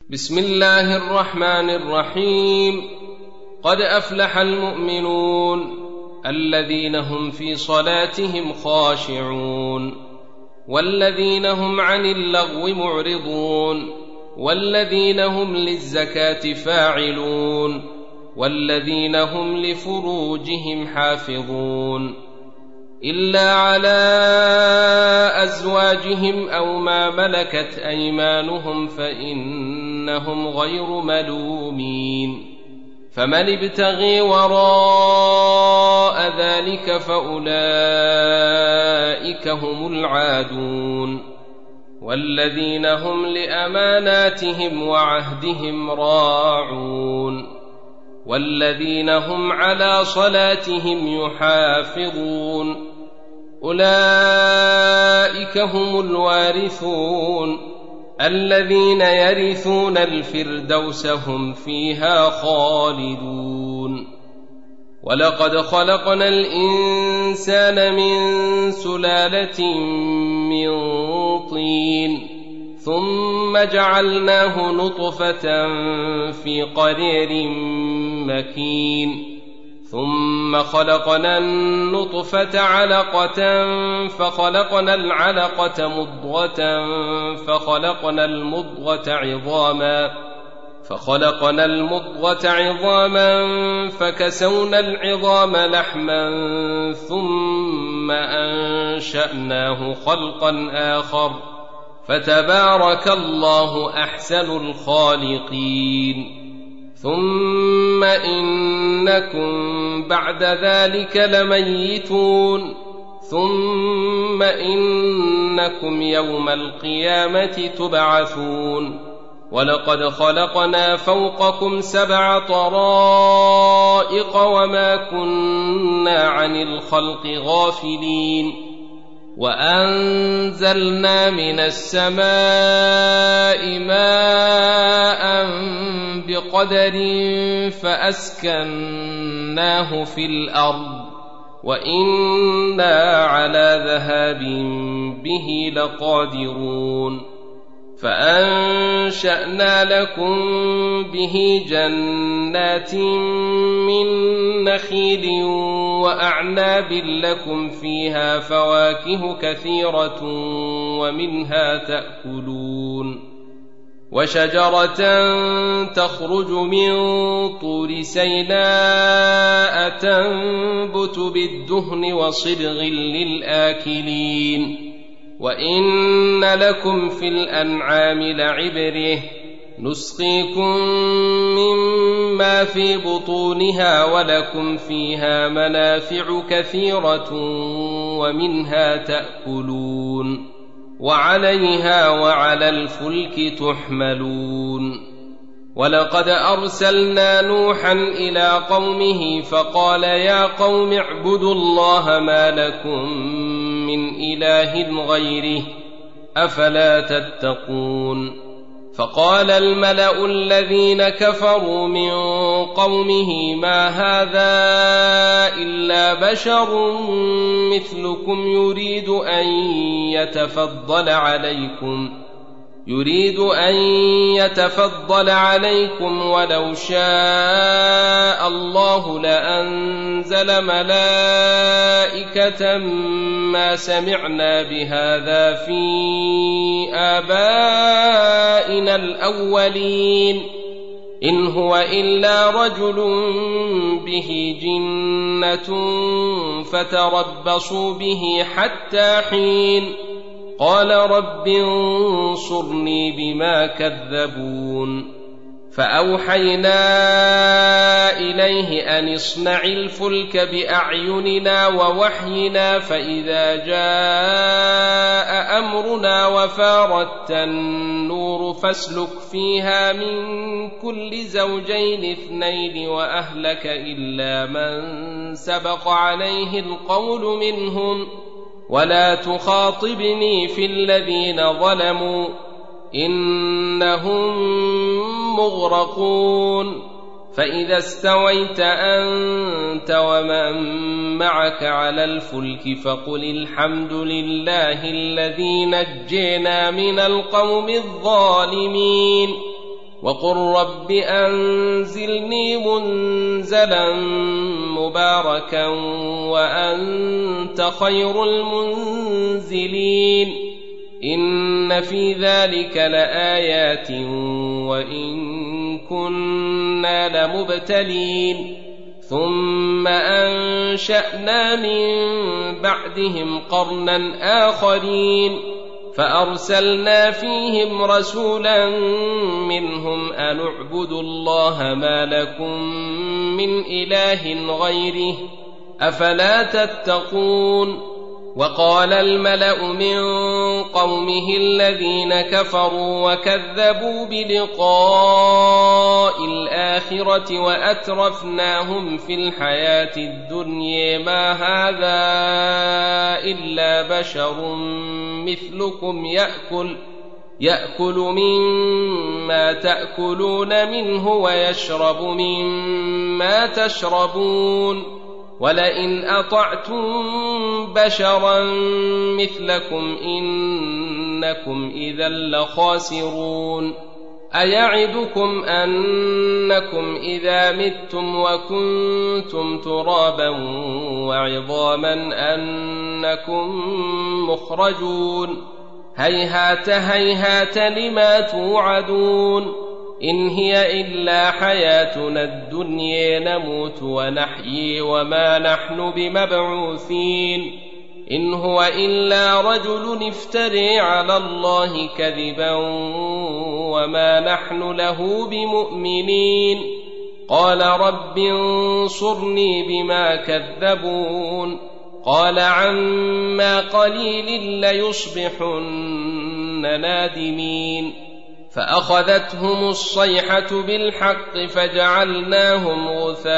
بسم الله الرحمن الرحيم. قد أفلح المؤمنون الذين هم في صلاتهم خاشعون والذين هم عن اللغو معرضون والذين هم للزكاة فاعلون والذين هم لفروجهم حافظون إلا على أزواجهم أو ما ملكت أيمانهم فإنهم غير ملومين. فمن ابتغي وراء ذلك فأولئك هم العادون. والذين هم لأماناتهم وعهدهم راعون والذين هم على صلاتهم يحافظون أولئك هم الوارثون الذين يرثون الفردوس هم فيها خالدون. ولقد خلقنا الإنسان من سلالة من طين ثم جعلناه نطفة في قرير مكين ثم خلقنا النطفة علقة فخلقنا العلقة مضغة فخلقنا المضغة عظاما فكسونا العظام لحما ثم أنشأناه خلقا آخر فتبارك الله أحسن الخالقين. ثم إنكم بعد ذلك لميتون ثم إنكم يوم القيامة تبعثون. ولقد خلقنا فوقكم 7 طرائق وما كنا عن الخلق غافلين وأنزلنا من السماء ماء بقدر فأسكناه في الأرض وإنا على ذهاب به لقادرون. فأنشأنا لكم به جنات من نخيل وأعناب لكم فيها فواكه كثيرة ومنها تأكلون وشجرة تخرج من طور سيناء تنبت بالدهن وصبغ للآكلين. وإن لكم في الأنعام لعبرة نسقيكم مما في بطونها ولكم فيها منافع كثيرة ومنها تأكلون وعليها وعلى الفلك تحملون. ولقد أرسلنا نوحا إلى قومه فقال يا قوم اعبدوا الله ما لكم من إله غيره أفلا تتقون. فقال الملأ الذين كفروا من قومه ما هذا إلا بشر مثلكم يريد أن يتفضل عليكم ولو شاء الله لأنزل ملائكة ما سمعنا بهذا في آبائنا الأولين إن هو إلا رجل به جنة فتربصوا به حتى حين. قال رب انصرني بما كذبون. فأوحينا إليه أن اصنع الفلك بأعيننا ووحينا فإذا جاء أمرنا وفارت النور فاسلك فيها من كل زوجين 2 وأهلك إلا من سبق عليه القول منهم ولا تخاطبني في الذين ظلموا إنهم مغرقون. فإذا استويت أنت ومن معك على الفلك فقل الحمد لله الذي نجينا من القوم الظالمين وقل رب أنزلني منزلا مباركا وأنت خير المنزلين إن في ذلك لآيات وإن كنا لمبتلين ثم أنشأنا من بعدهم قرنا آخرين فأرسلنا فيهم رسولا منهم أن اعبدوا الله ما لكم من إله غيره أفلا تتقون وقال الملأ من قومه الذين كفروا وكذبوا بلقاء الآخرة وأترفناهم في الحياة الدنيا ما هذا إلا بشر مثلكم يأكل مما تأكلون منه ويشرب مما تشربون ولئن أطعتم بشرا مثلكم إنكم إذا لخاسرون أيعدكم أنكم إذا متم وكنتم ترابا وعظاما أنكم مخرجون هيهات هيهات لما توعدون إن هي إلا حياتنا الدنيا نموت ونحيي وما نحن بمبعوثين إن هو إلا رجل افتري على الله كذبا وما نحن له بمؤمنين قال رب انصرني بما كذبون قال عما قليل ليصبحن نادمين فأخذتهم الصيحة بالحق فجعلناهم غثاء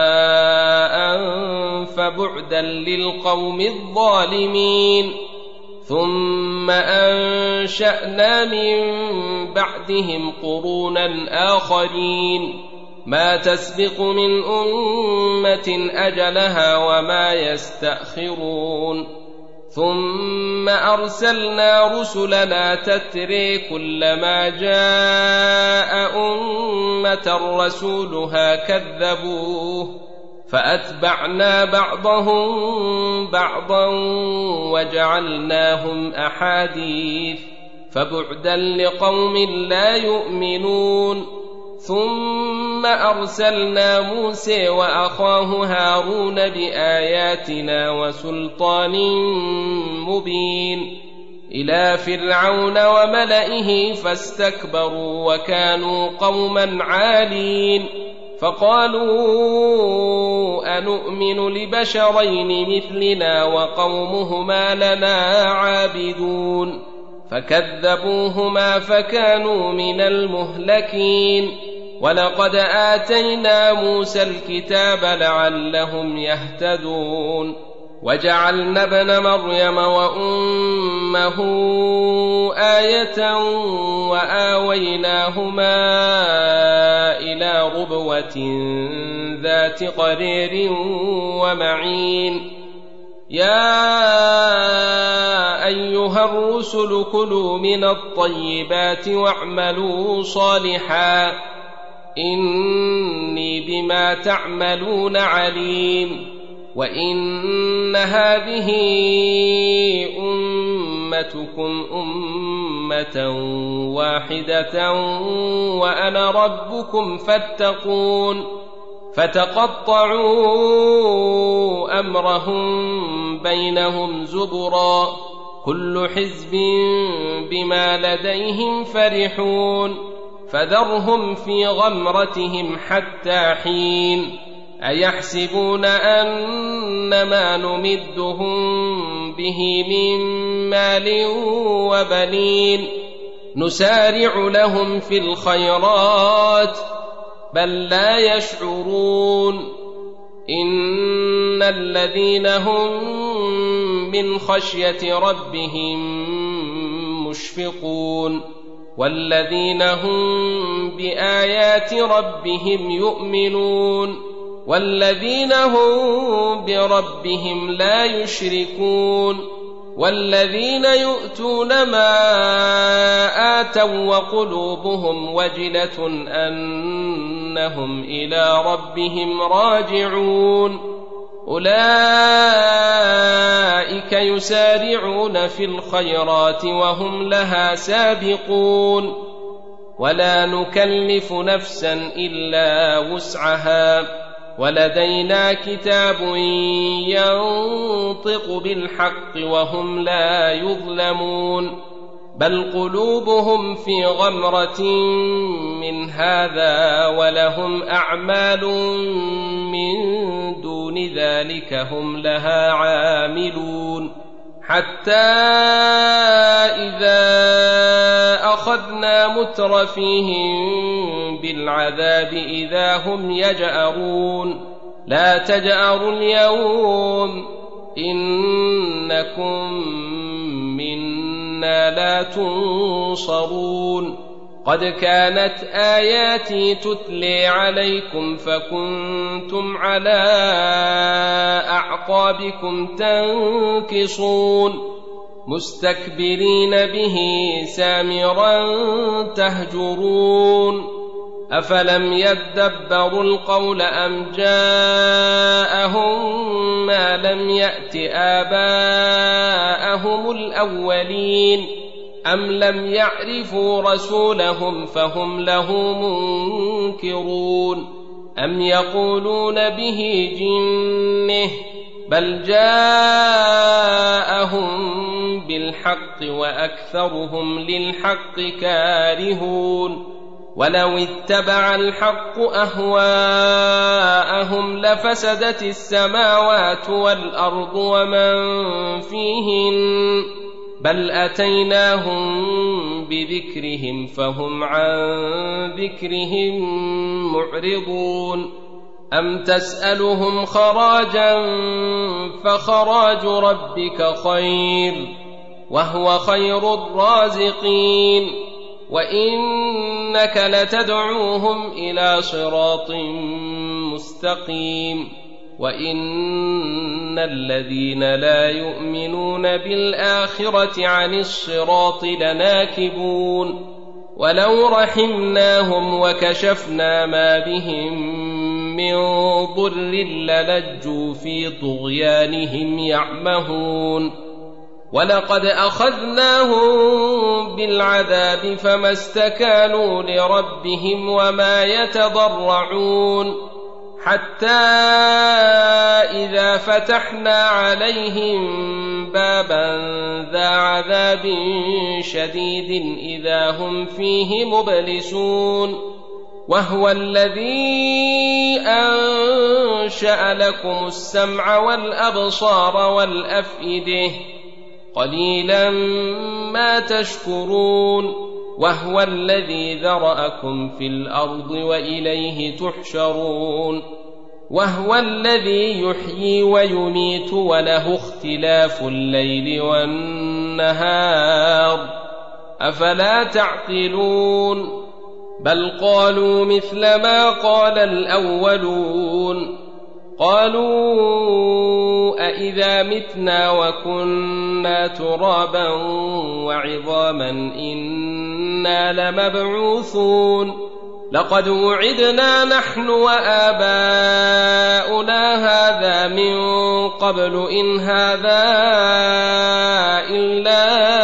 فبعدا للقوم الظالمين ثم أنشأنا من بعدهم قرونا آخرين ما تسبق من أمة أجلها وما يستأخرون ثم أرسلنا رسلنا تتري كلما جاء أمة رسولها كذبوه فأتبعنا بعضهم بعضا وجعلناهم أحاديث فبعدا لقوم لا يؤمنون ثم أرسلنا موسى وأخاه هارون بآياتنا وسلطان مبين إلى فرعون وملئه فاستكبروا وكانوا قوما عالين فقالوا أنؤمن لبشرين مثلنا وقومهما لنا عابدون فكذبوهما فكانوا من المهلكين ولقد آتينا موسى الكتاب لعلهم يهتدون وجعلنا ابن مريم وأمه آية وآويناهما إلى ربوة ذات قرير ومعين يا أيها الرسل كلوا من الطيبات واعملوا صالحا إني بما تعملون عليم وإن هذه أمتكم أمة واحدة وأنا ربكم فاتقون فتقطعوا أمرهم بينهم زبرا كل حزب بما لديهم فرحون فذرهم في غمرتهم حتى حين أيحسبون أنما نمدهم به من مال وبنين نسارع لهم في الخيرات بل لا يشعرون إن الذين هم من خشية ربهم مشفقون والذين هم بآيات ربهم يؤمنون والذين هم بربهم لا يشركون والذين يؤتون ما آتوا وقلوبهم وجلة أنهم إلى ربهم راجعون أولئك يسارعون في الخيرات وهم لها سابقون ولا نكلف نفسا إلا وسعها ولدينا كتاب ينطق بالحق وهم لا يظلمون بل قلوبهم في غمرة من هذا ولهم أعمال من دون ذلك هم لها عاملون حتى إذا أخذنا مترفيهم بالعذاب إذا هم يجأرون لا تجأروا اليوم إنكم منا لا تنصرون قد كانت آياتي تتلي عليكم فكنتم على أعقابكم تنكصون مستكبرين به سامرا تهجرون أفلم يدبروا القول أم جاءهم ما لم يأت آباءهم الأولين أم لم يعرفوا رسولهم فهم له منكرون أم يقولون به جنة بل جاءهم بالحق وأكثرهم للحق كارهون ولو اتبع الحق أهواءهم لفسدت السماوات والأرض ومن فيهن بل أتيناهم بذكرهم فهم عن ذكرهم معرضون أم تسألهم خراجا فخراج ربك خير وهو خير الرازقين وإنك لتدعوهم إلى صراط مستقيم وإن الذين لا يؤمنون بالآخرة عن الصراط لناكبون ولو رحمناهم وكشفنا ما بهم من ضر للجوا في طغيانهم يعمهون ولقد أخذناهم بالعذاب فما استكانوا لربهم وما يتضرعون حتى إذا فتحنا عليهم بابا ذا عذاب شديد إذا هم فيه مبلسون وهو الذي أنشأ لكم السمع والأبصار والأفئدة قليلا ما تشكرون وهو الذي ذرأكم في الأرض وإليه تحشرون وهو الذي يحيي ويميت وله اختلاف الليل والنهار أفلا تعقلون بل قالوا مثل ما قال الأولون قالوا أإذا متنا وكنا ترابا وعظاما إنا لمبعوثون لقد وعدنا نحن وآباؤنا هذا من قبل إن هذا إلا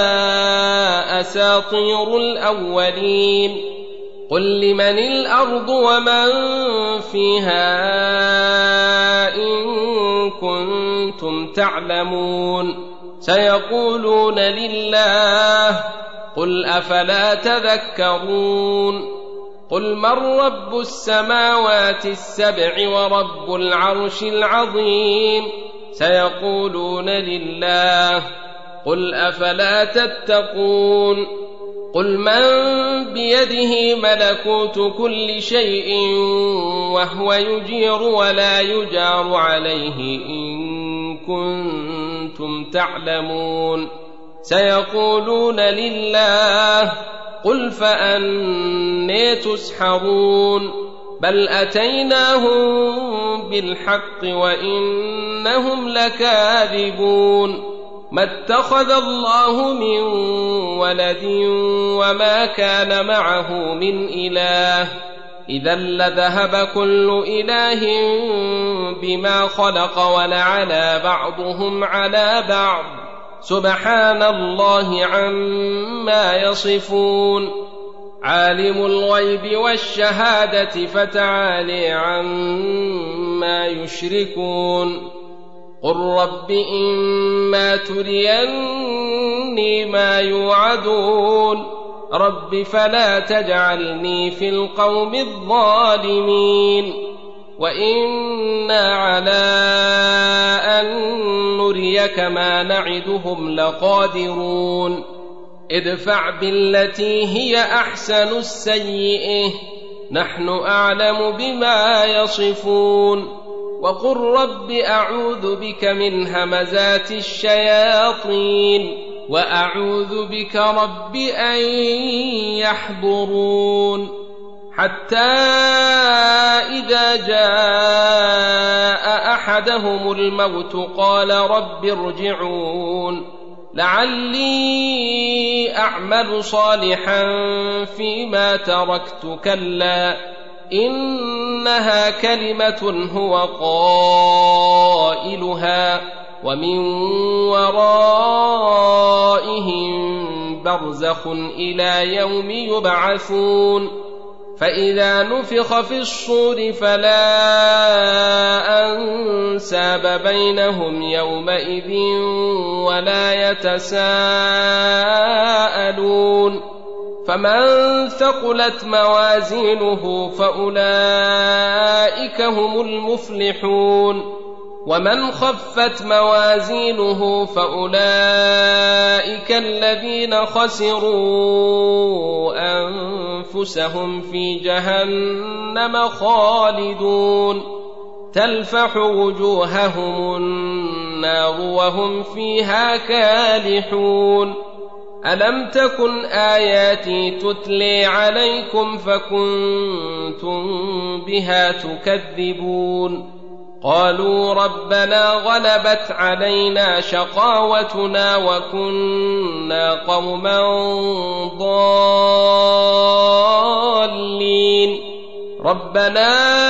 أساطير الأولين قل لمن الأرض ومن فيها إن كنتم تعلمون سيقولون لله قل أفلا تذكرون قل من رب السماوات السبع ورب العرش العظيم سيقولون لله قل أفلا تتقون قل من بيده ملكوت كل شيء وهو يجير ولا يجار عليه إن كنتم تعلمون سيقولون لله قل فأنى تسحرون بل أتيناهم بالحق وإنهم لكاذبون ما اتخذ الله من ولد وما كان معه من إله إذا لذهب كل إله بما خلق ولعلى بعضهم على بعض سبحان الله عما يصفون عالم الغيب والشهادة فتعالي عما يشركون قل رب إما تريني ما يوعدون رب فلا تجعلني في القوم الظالمين وإنا على أن نريك ما نعدهم لقادرون ادفع بالتي هي أحسن السيئة نحن أعلم بما يصفون وقل رب أعوذ بك من همزات الشياطين وأعوذ بك رب أن يحضرون حتى إذا جاء أحدهم الموت قال رب ارجعون لعلي أعمل صالحا فيما تركت كلا إنها كلمة هو قائلها ومن ورائهم برزخ إلى يوم يبعثون فإذا نفخ في الصور فلا أنساب بينهم يومئذ ولا يتساءلون فمن ثقلت موازينه فأولئك هم المفلحون ومن خفت موازينه فأولئك الذين خسروا أنفسهم في جهنم خالدون تلفح وجوههم النار وهم فيها كالحون ألم تكن آياتي تتلي عليكم فكنتم بها تكذبون قالوا ربنا غلبت علينا شقاوتنا وكنا قوما ضالين ربنا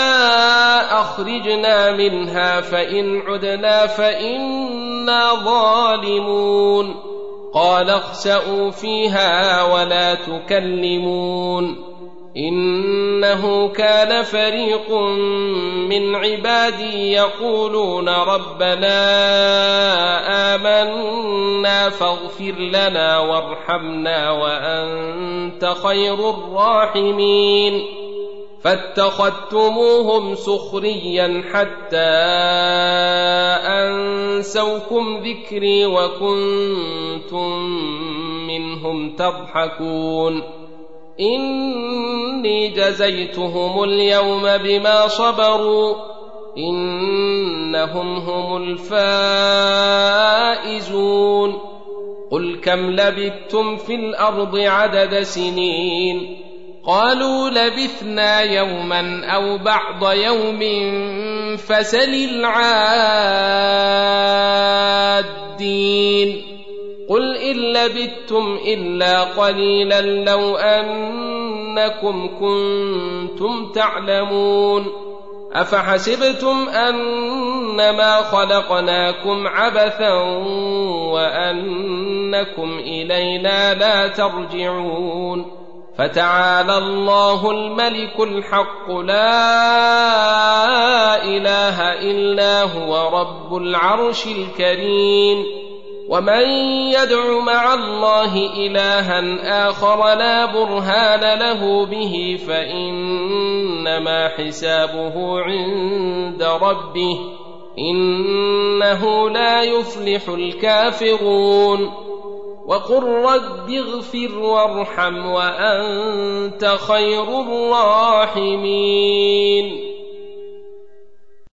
أخرجنا منها فإن عدنا فإنا ظالمون قال اخسئوا فيها ولا تكلمون إنه كان فريق من عبادي يقولون ربنا آمنا فاغفر لنا وارحمنا وأنت خير الراحمين فاتخذتموهم سخريا حتى أنسوكم ذكري وكنتم منهم تضحكون إني جزيتهم اليوم بما صبروا إنهم هم الفائزون قل كم لبثتم في الأرض عدد سنين قالوا لبثنا يوما أو بعض يوم فسل العادين قل إن لبثتم إلا قليلا لو أنكم كنتم تعلمون أفحسبتم أنما خلقناكم عبثا وأنكم إلينا لا ترجعون فتعالى الله الملك الحق لا إله إلا هو رب العرش الكريم ومن يدع مع الله إلها آخر لا برهان له به فإنما حسابه عند ربه إنه لا يفلح الكافرون وقل رب اغفر وارحم وأنت خير الراحمين